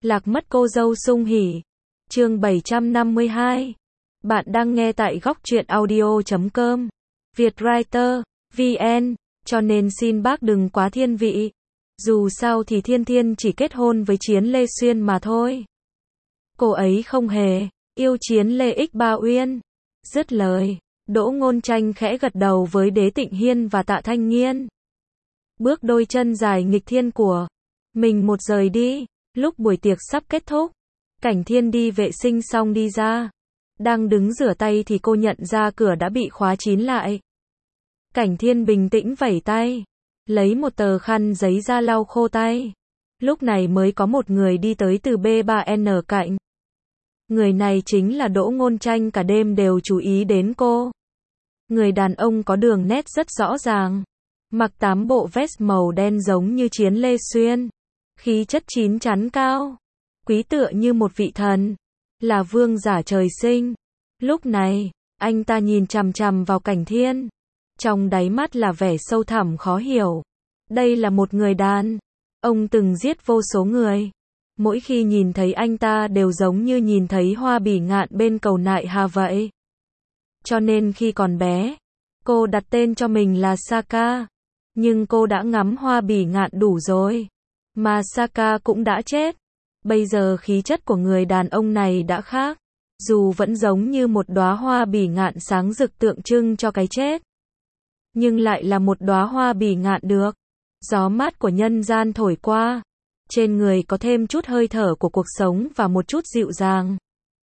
Lạc mất cô dâu sung hỉ. Chương 752. Bạn đang nghe tại góc truyện audio.com. Vietwriter, VN, cho nên xin bác đừng quá thiên vị. Dù sao thì Thiên Thiên chỉ kết hôn với Chiến Lê Xuyên mà thôi. Cô ấy không hề yêu Chiến Lê Ích Ba Uyên. Dứt lời, Đỗ Ngôn Tranh khẽ gật đầu với Đế Tịnh Hiên và Tạ Thanh Nghiên. Bước đôi chân dài nghịch thiên của mình một rời đi. Lúc buổi tiệc sắp kết thúc, Cảnh Thiên đi vệ sinh xong đi ra. Đang đứng rửa tay thì cô nhận ra cửa đã bị khóa kín lại. Cảnh Thiên bình tĩnh vẩy tay, lấy một tờ khăn giấy ra lau khô tay. Lúc này mới có một người đi tới từ B3N cạnh. Người này chính là Đỗ Ngôn Tranh, cả đêm đều chú ý đến cô. Người đàn ông có đường nét rất rõ ràng, mặc 8 bộ vest màu đen giống như Chiến Lê Xuyên. Khí chất chín chắn cao, quý tựa như một vị thần, là vương giả trời sinh. Lúc này, anh ta nhìn chằm chằm vào Cảnh Thiên, trong đáy mắt là vẻ sâu thẳm khó hiểu. Đây là một người đàn ông từng giết vô số người. Mỗi khi nhìn thấy anh ta đều giống như nhìn thấy Hoa Bỉ Ngạn bên cầu Nại Hà vậy. Cho nên khi còn bé, cô đặt tên cho mình là Saka. Nhưng cô đã ngắm Hoa Bỉ Ngạn đủ rồi. Mà Saka cũng đã chết. Bây giờ khí chất của người đàn ông này đã khác. Dù vẫn giống như một đóa hoa bỉ ngạn sáng rực tượng trưng cho cái chết, nhưng lại là một đóa hoa bỉ ngạn được gió mát của nhân gian thổi qua. Trên người có thêm chút hơi thở của cuộc sống và một chút dịu dàng.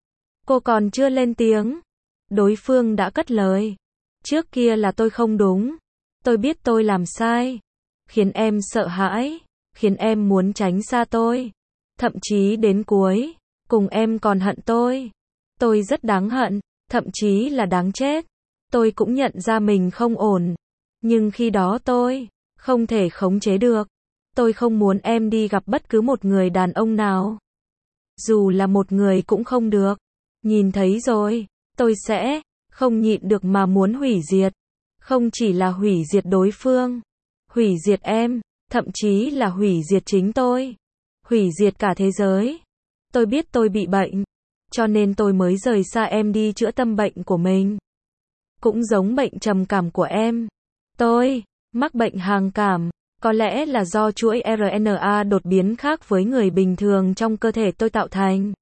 Cô còn chưa lên tiếng, đối phương đã cất lời. Trước kia là tôi không đúng. Tôi biết tôi làm sai, khiến em sợ hãi, khiến em muốn tránh xa tôi. Thậm chí đến cuối cùng em còn hận tôi. Tôi rất đáng hận, thậm chí là đáng chết. Tôi cũng nhận ra mình không ổn. Nhưng khi đó tôi không thể khống chế được. Tôi không muốn em đi gặp bất cứ một người đàn ông nào. Dù là một người cũng không được. Nhìn thấy rồi, tôi sẽ không nhịn được mà muốn hủy diệt. Không chỉ là hủy diệt đối phương, hủy diệt em, thậm chí là hủy diệt chính tôi. Hủy diệt cả thế giới. Tôi biết tôi bị bệnh, cho nên tôi mới rời xa em đi chữa tâm bệnh của mình. Cũng giống bệnh trầm cảm của em. Tôi mắc bệnh hàng cảm, có lẽ là do chuỗi RNA đột biến khác với người bình thường trong cơ thể tôi tạo thành.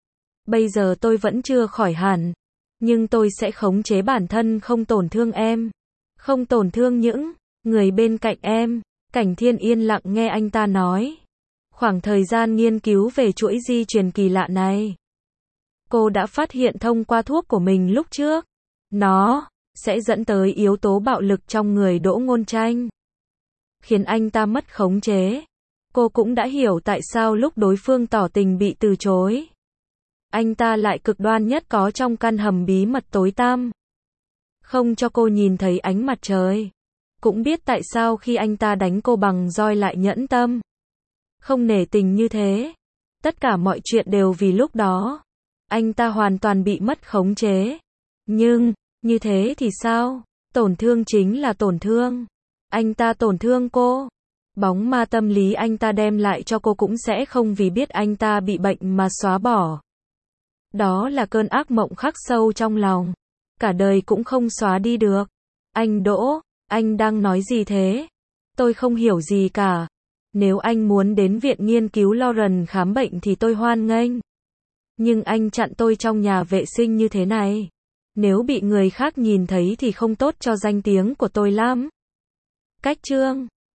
Bây giờ tôi vẫn chưa khỏi hẳn, nhưng tôi sẽ khống chế bản thân không tổn thương em, không tổn thương những người bên cạnh em. Cảnh Thiên yên lặng nghe anh ta nói. Khoảng thời gian nghiên cứu về chuỗi di truyền kỳ lạ này, cô đã phát hiện thông qua thuốc của mình lúc trước, nó sẽ dẫn tới yếu tố bạo lực trong người Đỗ Ngôn Tranh, khiến anh ta mất khống chế. Cô cũng đã hiểu tại sao lúc đối phương tỏ tình bị từ chối, anh ta lại cực đoan nhất có trong căn hầm bí mật tối tăm, không cho cô nhìn thấy ánh mặt trời. Cũng biết tại sao khi anh ta đánh cô bằng roi lại nhẫn tâm, không nể tình như thế. Tất cả mọi chuyện đều vì lúc đó anh ta hoàn toàn bị mất khống chế. Nhưng như thế thì sao? Tổn thương chính là tổn thương. Anh ta tổn thương cô. Bóng ma tâm lý anh ta đem lại cho cô cũng sẽ không vì biết anh ta bị bệnh mà xóa bỏ. Đó là cơn ác mộng khắc sâu trong lòng, cả đời cũng không xóa đi được. Anh Đỗ, anh đang nói gì thế? Tôi không hiểu gì cả. Nếu anh muốn đến viện nghiên cứu Lauren khám bệnh thì tôi hoan nghênh. Nhưng anh chặn tôi trong nhà vệ sinh như thế này, nếu bị người khác nhìn thấy thì không tốt cho danh tiếng của tôi lắm. Cách chương